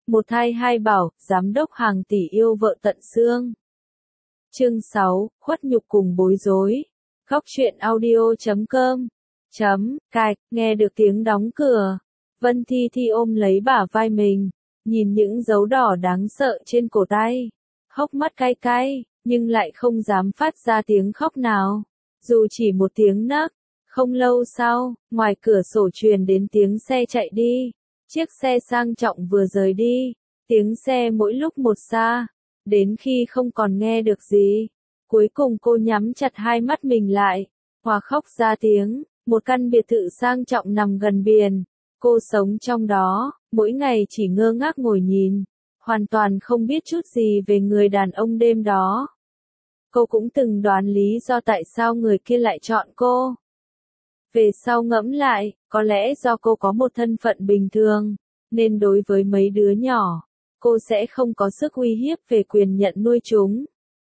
Một thai hai bảo, giám đốc hàng tỷ yêu vợ tận xương. Chương 6, khuất nhục cùng bối rối. Góc truyện audio.com. Cạch, nghe được tiếng đóng cửa. Vân Thi Thi ôm lấy bả vai mình, nhìn những dấu đỏ đáng sợ trên cổ tay. Hốc mắt cay cay, nhưng lại không dám phát ra tiếng khóc nào. Dù chỉ một tiếng nấc. Không lâu sau, ngoài cửa sổ truyền đến tiếng xe chạy đi. Chiếc xe sang trọng vừa rời đi, tiếng xe mỗi lúc một xa, đến khi không còn nghe được gì. Cuối cùng cô nhắm chặt hai mắt mình lại, hòa khóc ra tiếng. Một căn biệt thự sang trọng nằm gần biển. Cô sống trong đó, mỗi ngày chỉ ngơ ngác ngồi nhìn, hoàn toàn không biết chút gì về người đàn ông đêm đó. Cô cũng từng đoán lý do tại sao người kia lại chọn cô. Về sau ngẫm lại, có lẽ do cô có một thân phận bình thường, nên đối với mấy đứa nhỏ, cô sẽ không có sức uy hiếp về quyền nhận nuôi chúng.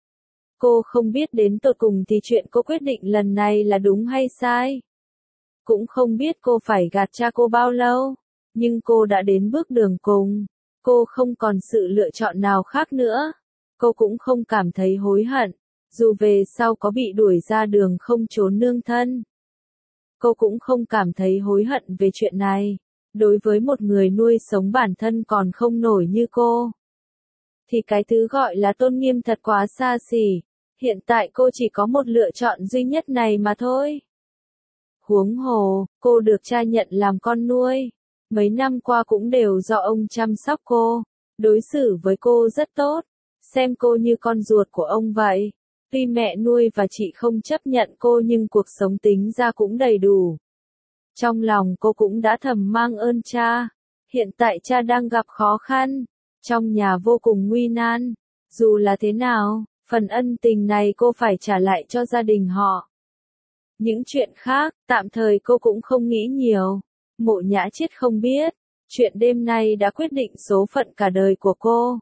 Cô không biết đến tột cùng thì chuyện cô quyết định lần này là đúng hay sai. Cũng không biết cô phải gạt cha cô bao lâu, nhưng cô đã đến bước đường cùng. Cô không còn sự lựa chọn nào khác nữa. Cô cũng không cảm thấy hối hận, dù về sau có bị đuổi ra đường không trốn nương thân. Cô cũng không cảm thấy hối hận về chuyện này. Đối với một người nuôi sống bản thân còn không nổi như cô, thì cái thứ gọi là tôn nghiêm thật quá xa xỉ. Hiện tại cô chỉ có một lựa chọn duy nhất này mà thôi. Huống hồ, cô được cha nhận làm con nuôi. Mấy năm qua cũng đều do ông chăm sóc cô, đối xử với cô rất tốt, xem cô như con ruột của ông vậy. Tuy mẹ nuôi và chị không chấp nhận cô nhưng cuộc sống tính ra cũng đầy đủ. Trong lòng cô cũng đã thầm mang ơn cha. Hiện tại cha đang gặp khó khăn, trong nhà vô cùng nguy nan. Dù là thế nào, phần ân tình này cô phải trả lại cho gia đình họ. Những chuyện khác, tạm thời cô cũng không nghĩ nhiều. Mộ Nhã Chiết không biết, chuyện đêm nay đã quyết định số phận cả đời của cô.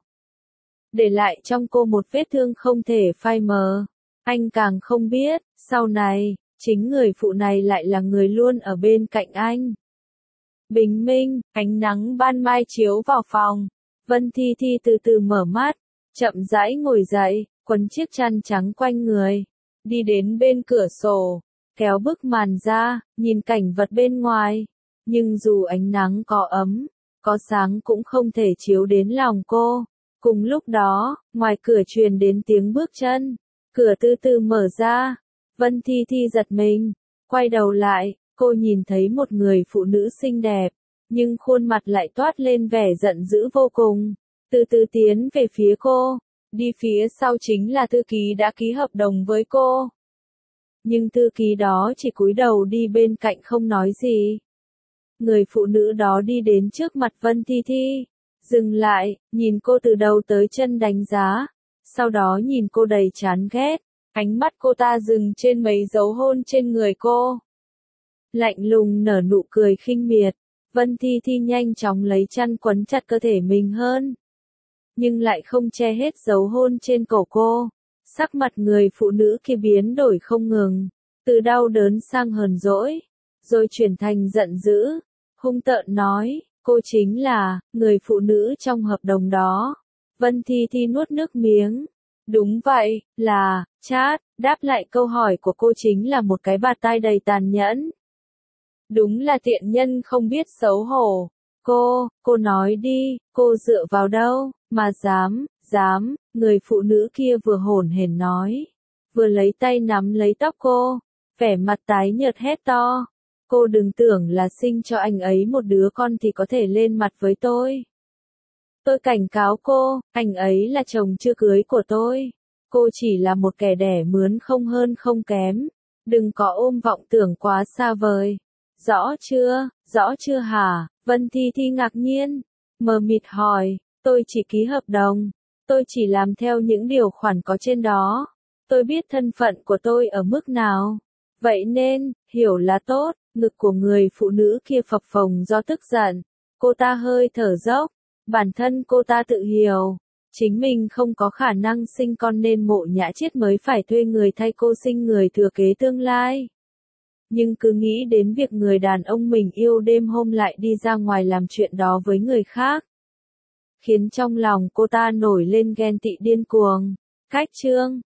Để lại trong cô một vết thương không thể phai mờ. Anh càng không biết, sau này, chính người phụ này lại là người luôn ở bên cạnh anh. Bình minh, ánh nắng ban mai chiếu vào phòng. Vân Thi Thi từ từ mở mắt, chậm rãi ngồi dậy, quấn chiếc chăn trắng quanh người. Đi đến bên cửa sổ, kéo bức màn ra, nhìn cảnh vật bên ngoài. Nhưng dù ánh nắng có ấm, có sáng cũng không thể chiếu đến lòng cô. Cùng lúc đó, ngoài cửa truyền đến tiếng bước chân. Cửa từ từ mở ra. Vân Thi Thi giật mình. Quay đầu lại, cô nhìn thấy một người phụ nữ xinh đẹp. Nhưng khuôn mặt lại toát lên vẻ giận dữ vô cùng. Từ từ tiến về phía cô. Đi phía sau chính là thư ký đã ký hợp đồng với cô. Nhưng thư ký đó chỉ cúi đầu đi bên cạnh không nói gì. Người phụ nữ đó đi đến trước mặt Vân Thi Thi. Dừng lại, nhìn cô từ đầu tới chân đánh giá. Sau đó nhìn cô đầy chán ghét. Ánh mắt cô ta dừng trên mấy dấu hôn trên người cô. Lạnh lùng nở nụ cười khinh miệt. Vân Thi Thi nhanh chóng lấy chăn quấn chặt cơ thể mình hơn. Nhưng lại không che hết dấu hôn trên cổ cô. Sắc mặt người phụ nữ kia biến đổi không ngừng. Từ đau đớn sang hờn dỗi. Rồi chuyển thành giận dữ. Hung tợn nói, cô chính là người phụ nữ trong hợp đồng đó. Vân Thi Thi nuốt nước miếng. Đúng vậy, là, Chát, đáp lại câu hỏi của cô chính là một cái bạt tai đầy tàn nhẫn. Đúng là tiện nhân không biết xấu hổ. Cô nói đi, cô dựa vào đâu, mà dám, người phụ nữ kia vừa hổn hển nói. Vừa lấy tay nắm lấy tóc cô, vẻ mặt tái nhợt hét to. Cô đừng tưởng là sinh cho anh ấy một đứa con thì có thể lên mặt với tôi. Tôi cảnh cáo cô, anh ấy là chồng chưa cưới của tôi. Cô chỉ là một kẻ đẻ mướn không hơn không kém. Đừng có ôm vọng tưởng quá xa vời. Rõ chưa hả? Vân Thi Thi ngạc nhiên. Mờ mịt hỏi, tôi chỉ ký hợp đồng. Tôi chỉ làm theo những điều khoản có trên đó. Tôi biết thân phận của tôi ở mức nào. Vậy nên, hiểu là tốt. Ngực của người phụ nữ kia phập phồng do tức giận. Cô ta hơi thở dốc. Bản thân cô ta tự hiểu. Chính mình không có khả năng sinh con nên Mộ Nhã Chiết mới phải thuê người thay cô sinh người thừa kế tương lai. Nhưng cứ nghĩ đến việc người đàn ông mình yêu đêm hôm lại đi ra ngoài làm chuyện đó với người khác. khiến trong lòng cô ta nổi lên ghen tị điên cuồng. Cách chương